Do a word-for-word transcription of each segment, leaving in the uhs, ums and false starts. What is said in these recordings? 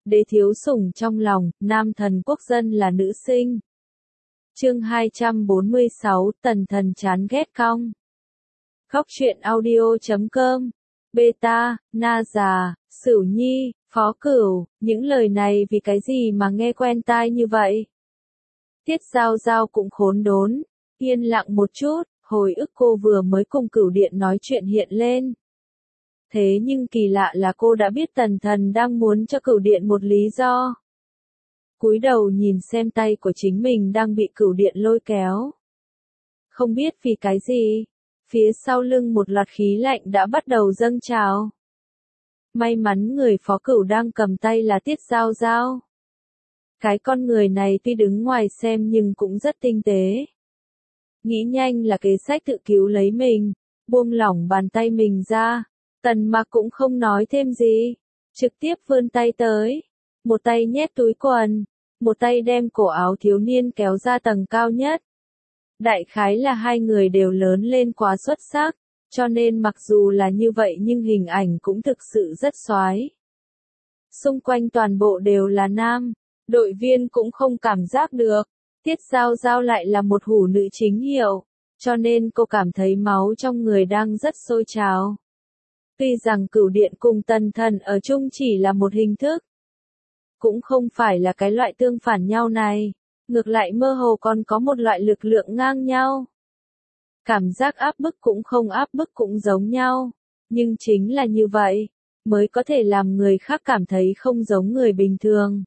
đế thiếu sủng trong lòng, nam thần quốc dân là nữ sinh. Chương hai trăm bốn mươi sáu, tần thần chán ghét cong. Góc truyện audio chấm com. Beta, Na già, Sửu Nhi, Phó Cửu, những lời này vì cái gì mà nghe quen tai như vậy? Tiết Giao Giao cũng khốn đốn, yên lặng một chút, hồi ức cô vừa mới cùng Cửu Điện nói chuyện hiện lên. Thế nhưng kỳ lạ là cô đã biết tần thần đang muốn cho Cửu Điện một lý do. Cúi đầu nhìn xem tay của chính mình đang bị Cửu Điện lôi kéo. Không biết vì cái gì, phía sau lưng một loạt khí lạnh đã bắt đầu dâng trào. May mắn người Phó Cửu đang cầm tay là Tiết Giao Giao. Cái con người này tuy đứng ngoài xem nhưng cũng rất tinh tế. Nghĩ nhanh là kế sách tự cứu lấy mình, buông lỏng bàn tay mình ra. Tần Mặc cũng không nói thêm gì, trực tiếp vươn tay tới. Một tay nhét túi quần, một tay đem cổ áo thiếu niên kéo ra tầng cao nhất. Đại khái là hai người đều lớn lên quá xuất sắc, cho nên mặc dù là như vậy nhưng hình ảnh cũng thực sự rất xoái. Xung quanh toàn bộ đều là nam, đội viên cũng không cảm giác được. Tiết Giao Giao lại là một hủ nữ chính hiệu, cho nên cô cảm thấy máu trong người đang rất sôi trào. Tuy rằng Cửu Điện cùng tần thần ở chung chỉ là một hình thức, cũng không phải là cái loại tương phản nhau này, ngược lại mơ hồ còn có một loại lực lượng ngang nhau. Cảm giác áp bức cũng không áp bức cũng giống nhau, nhưng chính là như vậy, mới có thể làm người khác cảm thấy không giống người bình thường.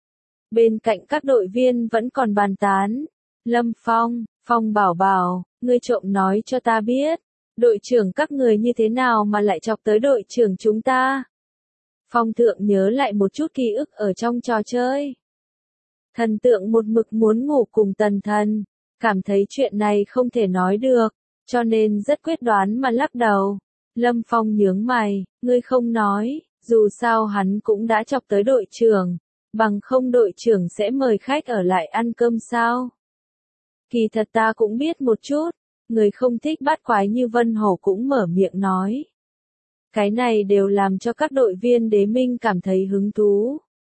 Bên cạnh các đội viên vẫn còn bàn tán. Lâm Phong, Phong bảo bảo, ngươi trộm nói cho ta biết, đội trưởng các người như thế nào mà lại chọc tới đội trưởng chúng ta? Phong thượng nhớ lại một chút ký ức ở trong trò chơi. Thần tượng một mực muốn ngủ cùng tần thần, cảm thấy chuyện này không thể nói được, cho nên rất quyết đoán mà lắc đầu. Lâm Phong nhướng mày, ngươi không nói, dù sao hắn cũng đã chọc tới đội trưởng, bằng không đội trưởng sẽ mời khách ở lại ăn cơm sao? Kỳ thật ta cũng biết một chút, người không thích bát quái như Vân Hổ cũng mở miệng nói. Cái này đều làm cho các đội viên đế minh cảm thấy hứng thú.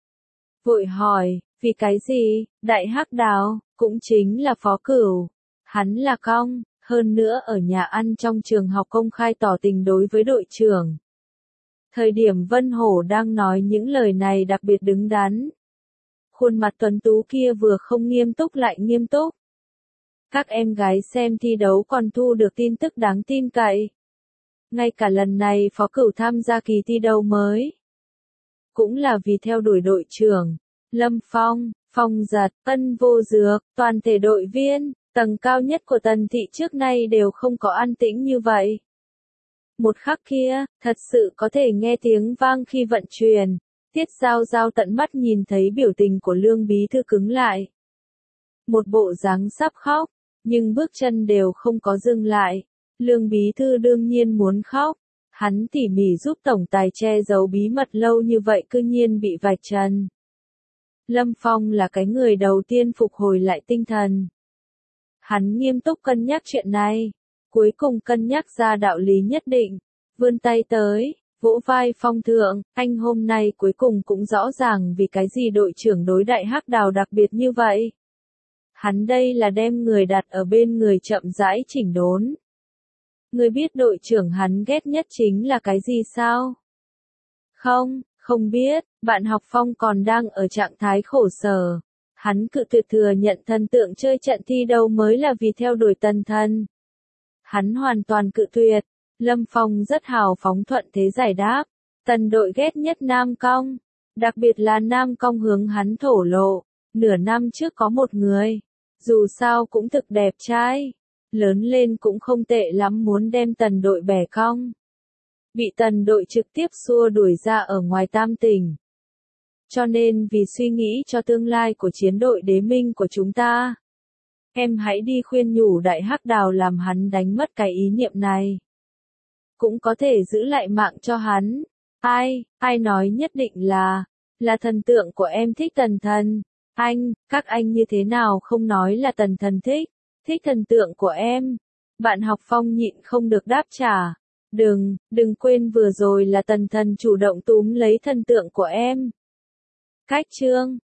Vội hỏi, vì cái gì, Đại Hắc Đào, cũng chính là Phó Cửu. Hắn là cong, hơn nữa ở nhà ăn trong trường học công khai tỏ tình đối với đội trưởng. Thời điểm Vân Hổ đang nói những lời này đặc biệt đứng đắn. Khuôn mặt tuấn tú kia vừa không nghiêm túc lại nghiêm túc. Các em gái xem thi đấu còn thu được tin tức đáng tin cậy. Ngay cả lần này Phó Cửu tham gia kỳ thi đấu mới, cũng là vì theo đuổi đội trưởng. Lâm Phong, Phong Giật, Ân Vô Dược, toàn thể đội viên, tầng cao nhất của Tần thị trước nay đều không có an tĩnh như vậy. Một khắc kia, thật sự có thể nghe tiếng vang khi vận chuyển. Tiết Giao Giao tận mắt nhìn thấy biểu tình của Lương Bí Thư cứng lại. Một bộ dáng sắp khóc, nhưng bước chân đều không có dừng lại. Lương Bí Thư đương nhiên muốn khóc. Hắn tỉ mỉ giúp tổng tài che giấu bí mật lâu như vậy cư nhiên bị vạch trần. Lâm Phong là cái người đầu tiên phục hồi lại tinh thần. Hắn nghiêm túc cân nhắc chuyện này, cuối cùng cân nhắc ra đạo lý nhất định, vươn tay tới, vỗ vai Phong thượng, anh hôm nay cuối cùng cũng rõ ràng vì cái gì đội trưởng đối Đại Hắc Đào đặc biệt như vậy. Hắn đây là đem người đặt ở bên người chậm rãi chỉnh đốn. Người biết đội trưởng hắn ghét nhất chính là cái gì sao? Không, không biết, bạn học Phong còn đang ở trạng thái khổ sở. Hắn cự tuyệt thừa nhận thần tượng chơi trận thi đấu mới là vì theo đuổi tần thần. Hắn hoàn toàn cự tuyệt. Lâm Phong rất hào phóng thuận thế giải đáp. Tần đội ghét nhất nam cong. Đặc biệt là nam cong hướng hắn thổ lộ. Nửa năm trước có một người. Dù sao cũng thực đẹp trai. Lớn lên cũng không tệ lắm muốn đem tần đội bẻ cong. Bị tần đội trực tiếp xua đuổi ra ở ngoài Tam Tỉnh. Cho nên vì suy nghĩ cho tương lai của chiến đội đế minh của chúng ta, em hãy đi khuyên nhủ Đại Hắc Đào làm hắn đánh mất cái ý niệm này. Cũng có thể giữ lại mạng cho hắn. Ai, ai nói nhất định là, là thần tượng của em thích tần thần. Anh, các anh như thế nào không nói là tần thần thích, thích thần tượng của em. Bạn học Phong nhịn không được đáp trả. Đừng, đừng quên vừa rồi là tần thần chủ động túm lấy thần tượng của em. Cách chương